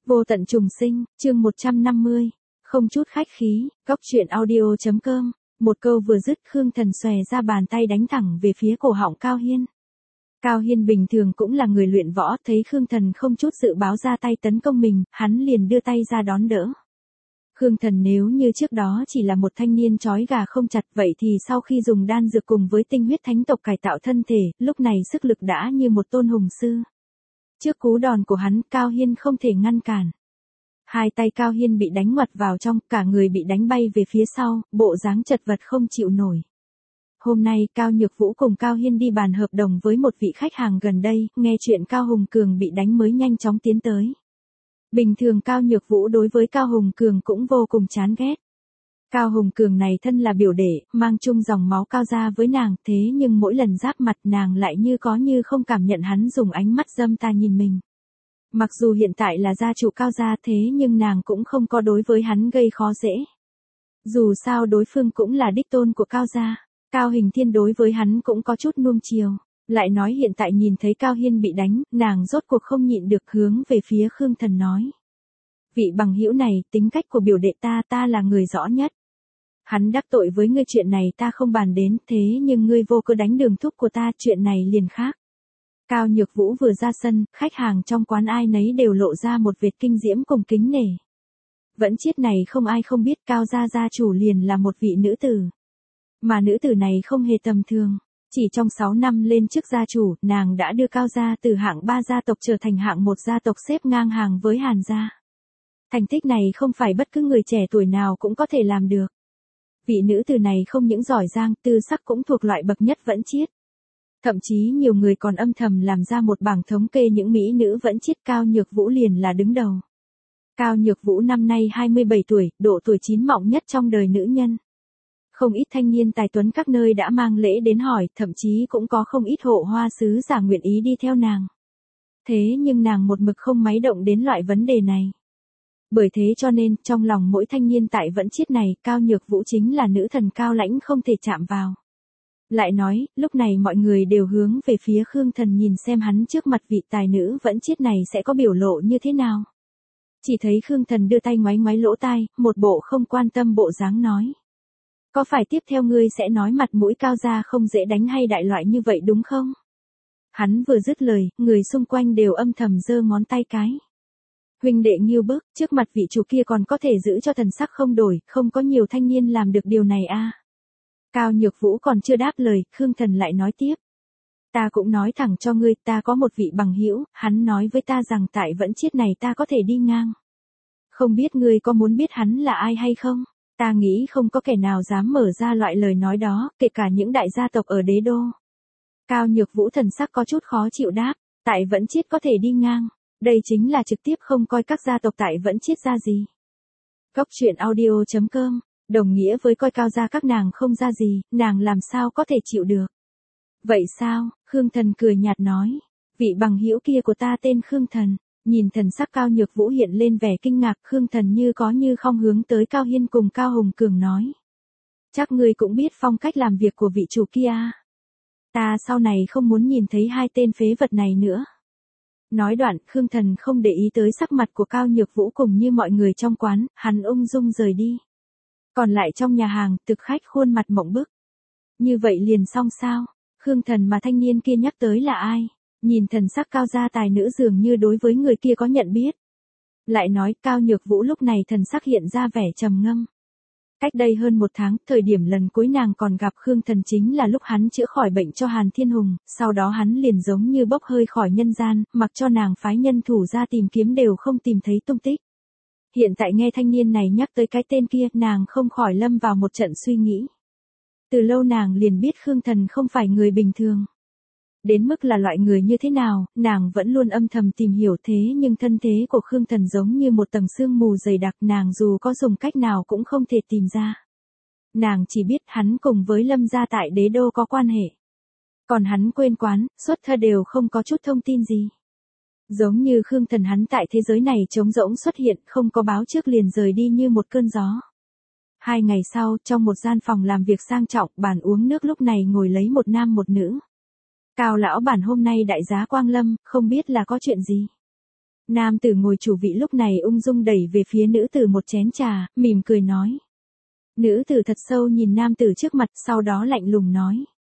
Vô tận trùng sinh, chương 150. Không chút khách khí, góc truyện audio.com. Một câu vừa dứt, Khương Thần xòe ra bàn tay đánh thẳng về phía cổ họng Cao Hiên. Cao Hiên bình thường cũng là người luyện võ, thấy Khương Thần không chút dự báo ra tay tấn công mình, hắn liền đưa tay ra đón đỡ. Khương Thần nếu như trước đó chỉ là một thanh niên trói gà không chặt, vậy thì sau khi dùng đan dược cùng với tinh huyết thánh tộc cải tạo thân thể, lúc này sức lực đã như một tôn hùng sư. Trước cú đòn của hắn, Cao Hiên không thể ngăn cản. Hai tay Cao Hiên bị đánh ngoặt vào trong, cả người bị đánh bay về phía sau, bộ dáng chật vật không chịu nổi. Hôm nay Cao Nhược Vũ cùng Cao Hiên đi bàn hợp đồng với một vị khách hàng gần đây, nghe chuyện Cao Hùng Cường bị đánh mới nhanh chóng tiến tới. Bình thường Cao Nhược Vũ đối với Cao Hùng Cường cũng vô cùng chán ghét. Cao Hùng Cường này thân là biểu đệ, mang chung dòng máu Cao gia với nàng, thế nhưng mỗi lần giáp mặt nàng lại như có như không cảm nhận hắn dùng ánh mắt dâm ta nhìn mình. Mặc dù hiện tại là gia chủ Cao gia thế nhưng nàng cũng không có đối với hắn gây khó dễ. Dù sao đối phương cũng là đích tôn của Cao gia, Cao Hình Thiên đối với hắn cũng có chút nuông chiều. Lại nói hiện tại nhìn thấy Cao Hiên bị đánh, nàng rốt cuộc không nhịn được hướng về phía Khương Thần nói. Vị bằng hữu này, tính cách của biểu đệ ta là người rõ nhất. Hắn đắc tội với ngươi chuyện này ta không bàn đến, thế nhưng ngươi vô cớ đánh đường thúc của ta, chuyện này liền khác. Cao Nhược Vũ vừa ra sân, khách hàng trong quán ai nấy đều lộ ra một vệt kinh diễm cùng kính nể. Vẫn chiết này không ai không biết Cao gia gia chủ liền là một vị nữ tử. Mà nữ tử này không hề tầm thường. Chỉ trong 6 năm lên chức gia chủ, nàng đã đưa Cao gia từ hạng 3 gia tộc trở thành hạng 1 gia tộc xếp ngang hàng với Hàn gia. Thành tích này không phải bất cứ người trẻ tuổi nào cũng có thể làm được. Vị nữ tử này không những giỏi giang, tư sắc cũng thuộc loại bậc nhất vẫn chiết. Thậm chí nhiều người còn âm thầm làm ra một bảng thống kê những mỹ nữ vẫn chiết, Cao Nhược Vũ liền là đứng đầu. Cao Nhược Vũ năm nay 27 tuổi, độ tuổi chín mọng nhất trong đời nữ nhân. Không ít thanh niên tài tuấn các nơi đã mang lễ đến hỏi, thậm chí cũng có không ít hộ hoa sứ giả nguyện ý đi theo nàng. Thế nhưng nàng một mực không máy động đến loại vấn đề này. Bởi thế cho nên, trong lòng mỗi thanh niên tại vẫn chiết này, Cao Nhược Vũ chính là nữ thần cao lãnh không thể chạm vào. Lại nói, lúc này mọi người đều hướng về phía Khương Thần nhìn xem hắn trước mặt vị tài nữ vẫn chiết này sẽ có biểu lộ như thế nào. Chỉ thấy Khương Thần đưa tay ngoáy ngoáy lỗ tai, một bộ không quan tâm bộ dáng nói. Có phải tiếp theo ngươi sẽ nói mặt mũi Cao gia không dễ đánh hay đại loại như vậy đúng không? Hắn vừa dứt lời, người xung quanh đều âm thầm giơ ngón tay cái. Huynh đệ Ngưu Bức, trước mặt vị chủ kia còn có thể giữ cho thần sắc không đổi, không có nhiều thanh niên làm được điều này a. Cao Nhược Vũ còn chưa đáp lời, Khương Thần lại nói tiếp. Ta cũng nói thẳng cho ngươi, ta có một vị bằng hữu, hắn nói với ta rằng tại vẫn chiết này ta có thể đi ngang. Không biết ngươi có muốn biết hắn là ai hay không? Ta nghĩ không có kẻ nào dám mở ra loại lời nói đó, kể cả những đại gia tộc ở đế đô. Cao Nhược Vũ thần sắc có chút khó chịu đáp, tại vẫn chiết có thể đi ngang. Đây chính là trực tiếp không coi các gia tộc tại vẫn chiết ra gì. Góc truyện audio.com, đồng nghĩa với coi Cao gia các nàng không ra gì, nàng làm sao có thể chịu được. Vậy sao, Khương Thần cười nhạt nói, vị bằng hữu kia của ta tên Khương Thần. Nhìn thần sắc Cao Nhược Vũ hiện lên vẻ kinh ngạc, Khương Thần như có như không hướng tới Cao Hiên cùng Cao Hùng Cường nói. Chắc ngươi cũng biết phong cách làm việc của vị chủ kia. Ta sau này không muốn nhìn thấy hai tên phế vật này nữa. Nói đoạn, Khương Thần không để ý tới sắc mặt của Cao Nhược Vũ cùng như mọi người trong quán, hắn ung dung rời đi. Còn lại trong nhà hàng, thực khách khuôn mặt mộng bức. Như vậy liền xong sao? Khương Thần mà thanh niên kia nhắc tới là ai? Nhìn thần sắc Cao gia tài nữ dường như đối với người kia có nhận biết. Lại nói Cao Nhược Vũ lúc này thần sắc hiện ra vẻ trầm ngâm. Cách đây hơn 1 tháng, thời điểm lần cuối nàng còn gặp Khương Thần chính là lúc hắn chữa khỏi bệnh cho Hàn Thiên Hùng, sau đó hắn liền giống như bốc hơi khỏi nhân gian, mặc cho nàng phái nhân thủ ra tìm kiếm đều không tìm thấy tung tích. Hiện tại nghe thanh niên này nhắc tới cái tên kia, nàng không khỏi lâm vào một trận suy nghĩ. Từ lâu nàng liền biết Khương Thần không phải người bình thường. Đến mức là loại người như thế nào, nàng vẫn luôn âm thầm tìm hiểu thế nhưng thân thế của Khương Thần giống như một tầng sương mù dày đặc, nàng dù có dùng cách nào cũng không thể tìm ra. Nàng chỉ biết hắn cùng với Lâm gia tại đế đô có quan hệ. Còn hắn quên quán, xuất thân đều không có chút thông tin gì. Giống như Khương Thần hắn tại thế giới này trống rỗng xuất hiện, không có báo trước liền rời đi như một cơn gió. 2 ngày sau, trong một gian phòng làm việc sang trọng, bàn uống nước lúc này ngồi lấy một nam một nữ. Cao lão bản hôm nay đại giá quang lâm, không biết là có chuyện gì. Nam tử ngồi chủ vị lúc này ung dung đẩy về phía nữ tử một chén trà, mỉm cười nói. Nữ tử thật sâu nhìn nam tử trước mặt, sau đó lạnh lùng nói.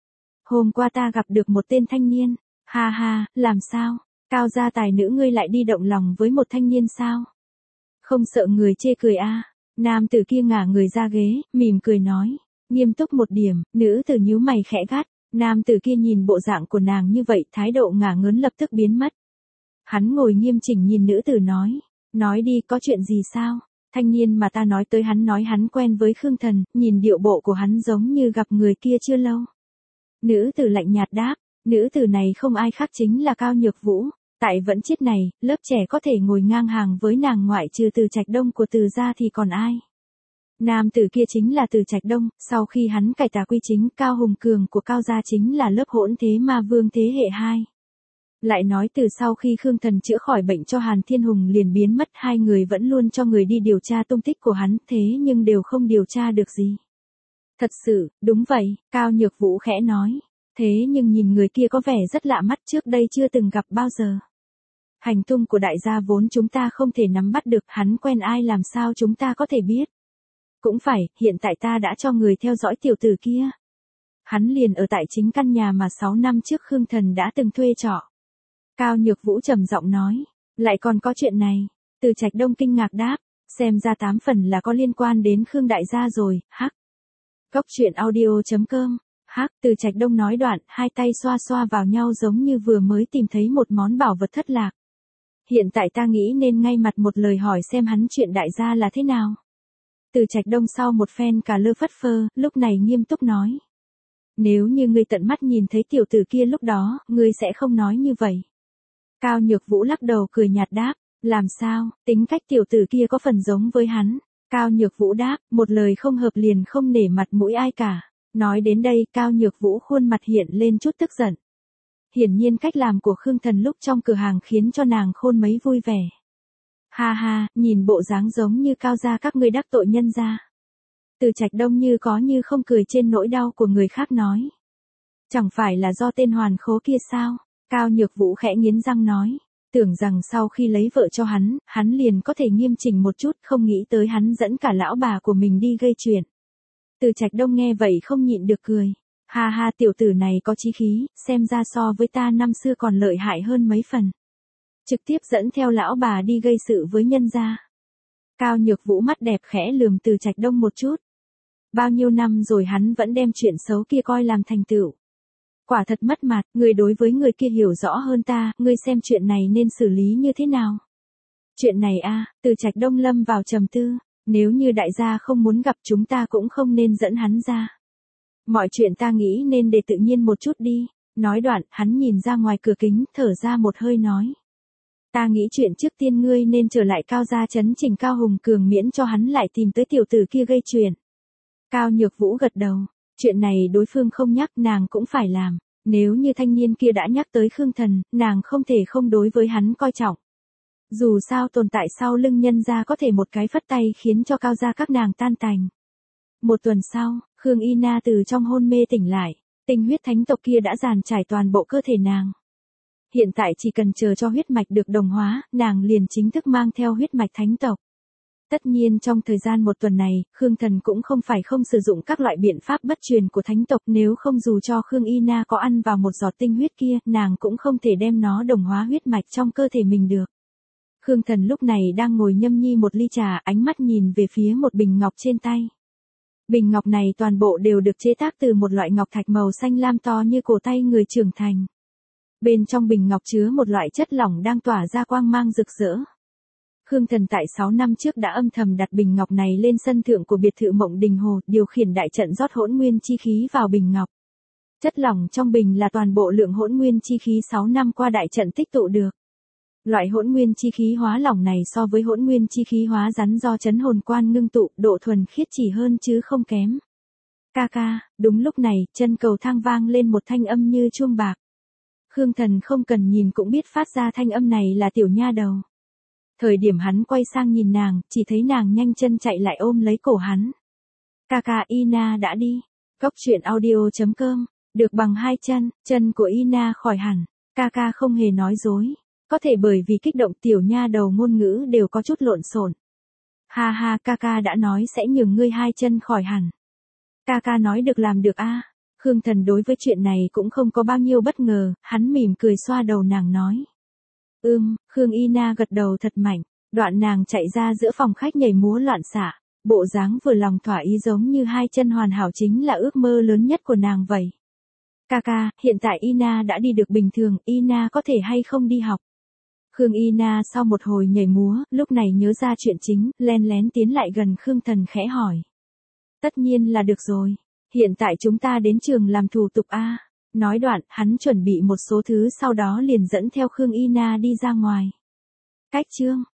Hôm qua ta gặp được một tên thanh niên, ha ha, làm sao, cao gia tài nữ ngươi lại đi động lòng với một thanh niên sao? Không sợ người chê cười a? Nam tử kia ngả người ra ghế, mỉm cười nói. Nghiêm túc một điểm, nữ tử nhíu mày khẽ gắt, nam tử kia nhìn bộ dạng của nàng như vậy, thái độ ngả ngớn lập tức biến mất. Hắn ngồi nghiêm chỉnh nhìn nữ tử nói đi, có chuyện gì sao? Thanh niên mà ta nói tới hắn nói hắn quen với Khương Thần, nhìn điệu bộ của hắn giống như gặp người kia chưa lâu. Nữ tử lạnh nhạt đáp, nữ tử này không ai khác chính là Cao Nhược Vũ. Tại Vẫn Chiết này, lớp trẻ có thể ngồi ngang hàng với nàng ngoại trừ Từ Trạch Đông của Từ gia thì còn ai? Nam tử kia chính là Từ Trạch Đông, sau khi hắn cải tà quy chính, Cao Hùng Cường của Cao gia chính là lớp hỗn thế ma vương thế hệ 2. Lại nói từ sau khi Khương Thần chữa khỏi bệnh cho Hàn Thiên Hùng liền biến mất, hai người vẫn luôn cho người đi điều tra tung tích của hắn, thế nhưng đều không điều tra được gì. Thật sự, đúng vậy, Cao Nhược Vũ khẽ nói. Thế nhưng nhìn người kia có vẻ rất lạ mắt, trước đây chưa từng gặp bao giờ. Hành tung của đại gia vốn chúng ta không thể nắm bắt được, hắn quen ai làm sao chúng ta có thể biết. Cũng phải, hiện tại ta đã cho người theo dõi tiểu tử kia. Hắn liền ở tại chính căn nhà mà 6 năm trước Khương Thần đã từng thuê trọ. Cao Nhược Vũ trầm giọng nói, lại còn có chuyện này. Từ Trạch Đông kinh ngạc đáp, xem ra 8 phần là có liên quan đến Khương đại gia rồi, hắc. Góc truyện audio.com. Hắc, Từ Trạch Đông nói đoạn, hai tay xoa xoa vào nhau giống như vừa mới tìm thấy một món bảo vật thất lạc. Hiện tại ta nghĩ nên ngay mặt một lời hỏi xem hắn chuyện đại gia là thế nào. Từ Trạch Đông sau một phen cả lơ phất phơ, lúc này nghiêm túc nói. Nếu như ngươi tận mắt nhìn thấy tiểu tử kia lúc đó, ngươi sẽ không nói như vậy. Cao Nhược Vũ lắc đầu cười nhạt đáp, làm sao, tính cách tiểu tử kia có phần giống với hắn. Cao Nhược Vũ đáp, một lời không hợp liền không nể mặt mũi ai cả. Nói đến đây, Cao Nhược Vũ khuôn mặt hiện lên chút tức giận. Hiển nhiên cách làm của Khương Thần lúc trong cửa hàng khiến cho nàng khôn mấy vui vẻ. Ha ha, nhìn bộ dáng giống như Cao gia các ngươi đắc tội nhân gia. Từ Trạch Đông như có như không cười trên nỗi đau của người khác nói. Chẳng phải là do tên hoàn khố kia sao? Cao Nhược Vũ khẽ nghiến răng nói. Tưởng rằng sau khi lấy vợ cho hắn liền có thể nghiêm chỉnh một chút, không nghĩ tới hắn dẫn cả lão bà của mình đi gây chuyện. Từ Trạch Đông nghe vậy không nhịn được cười. Ha ha, tiểu tử này có chí khí, xem ra so với ta năm xưa còn lợi hại hơn mấy phần. Trực tiếp dẫn theo lão bà đi gây sự với nhân gia. Cao Nhược Vũ mắt đẹp khẽ lườm Từ Trạch Đông một chút. Bao nhiêu năm rồi hắn vẫn đem chuyện xấu kia coi làm thành tựu. Quả thật mất mặt, người đối với người kia hiểu rõ hơn ta, ngươi xem chuyện này nên xử lý như thế nào. Chuyện này Từ Trạch Đông lâm vào trầm tư, nếu như đại gia không muốn gặp chúng ta cũng không nên dẫn hắn ra. Mọi chuyện ta nghĩ nên để tự nhiên một chút đi. Nói đoạn, hắn nhìn ra ngoài cửa kính, thở ra một hơi nói. Ta nghĩ chuyện trước tiên ngươi nên trở lại Cao gia chấn chỉnh Cao Hùng Cường miễn cho hắn lại tìm tới tiểu tử kia gây chuyện. Cao Nhược Vũ gật đầu, chuyện này đối phương không nhắc nàng cũng phải làm. Nếu như thanh niên kia đã nhắc tới Khương Thần, nàng không thể không đối với hắn coi trọng. Dù sao tồn tại sau lưng nhân gia có thể một cái phất tay khiến cho Cao gia các nàng tan tành. Một tuần sau, Khương Y Na từ trong hôn mê tỉnh lại, tinh huyết thánh tộc kia đã dàn trải toàn bộ cơ thể nàng. Hiện tại chỉ cần chờ cho huyết mạch được đồng hóa, nàng liền chính thức mang theo huyết mạch thánh tộc. Tất nhiên trong thời gian một tuần này, Khương Thần cũng không phải không sử dụng các loại biện pháp bất truyền của thánh tộc, nếu không dù cho Khương Y Na có ăn vào một giọt tinh huyết kia, nàng cũng không thể đem nó đồng hóa huyết mạch trong cơ thể mình được. Khương Thần lúc này đang ngồi nhâm nhi một ly trà, ánh mắt nhìn về phía một bình ngọc trên tay. Bình ngọc này toàn bộ đều được chế tác từ một loại ngọc thạch màu xanh lam to như cổ tay người trưởng thành. Bên trong bình ngọc chứa một loại chất lỏng đang tỏa ra quang mang rực rỡ. Khương Thần tại 6 năm trước đã âm thầm đặt bình ngọc này lên sân thượng của biệt thự Mộng Đình Hồ, điều khiển đại trận rót hỗn nguyên chi khí vào bình ngọc. Chất lỏng trong bình là toàn bộ lượng hỗn nguyên chi khí 6 năm qua đại trận tích tụ được. Loại hỗn nguyên chi khí hóa lỏng này so với hỗn nguyên chi khí hóa rắn do chấn hồn quan ngưng tụ, độ thuần khiết chỉ hơn chứ không kém. Ca ca, đúng lúc này, chân cầu thang vang lên một thanh âm như chuông bạc. Khương Thần không cần nhìn cũng biết phát ra thanh âm này là tiểu nha đầu. Thời điểm hắn quay sang nhìn nàng, chỉ thấy nàng nhanh chân chạy lại ôm lấy cổ hắn. Ca ca, Ina đã đi. Góc truyện audio.com, được bằng 2 chân, chân của Ina khỏi hẳn. Ca ca không hề nói dối. Có thể bởi vì kích động tiểu nha đầu ngôn ngữ đều có chút lộn xộn. Ha ha, ca ca đã nói sẽ nhường ngươi hai chân khỏi hẳn. Ca ca nói được làm được a. Khương Thần đối với chuyện này cũng không có bao nhiêu bất ngờ, hắn mỉm cười xoa đầu nàng nói. Khương Y Na gật đầu thật mạnh, đoạn nàng chạy ra giữa phòng khách nhảy múa loạn xạ, bộ dáng vừa lòng thỏa ý giống như hai chân hoàn hảo chính là ước mơ lớn nhất của nàng vậy. Ca ca, hiện tại Y Na đã đi được bình thường, Y Na có thể hay không đi học? Khương Y Na sau một hồi nhảy múa, lúc này nhớ ra chuyện chính, len lén tiến lại gần Khương Thần khẽ hỏi. Tất nhiên là được rồi, hiện tại chúng ta đến trường làm thủ tục a. Nói đoạn, hắn chuẩn bị một số thứ sau đó liền dẫn theo Khương Y Na đi ra ngoài. Cách chương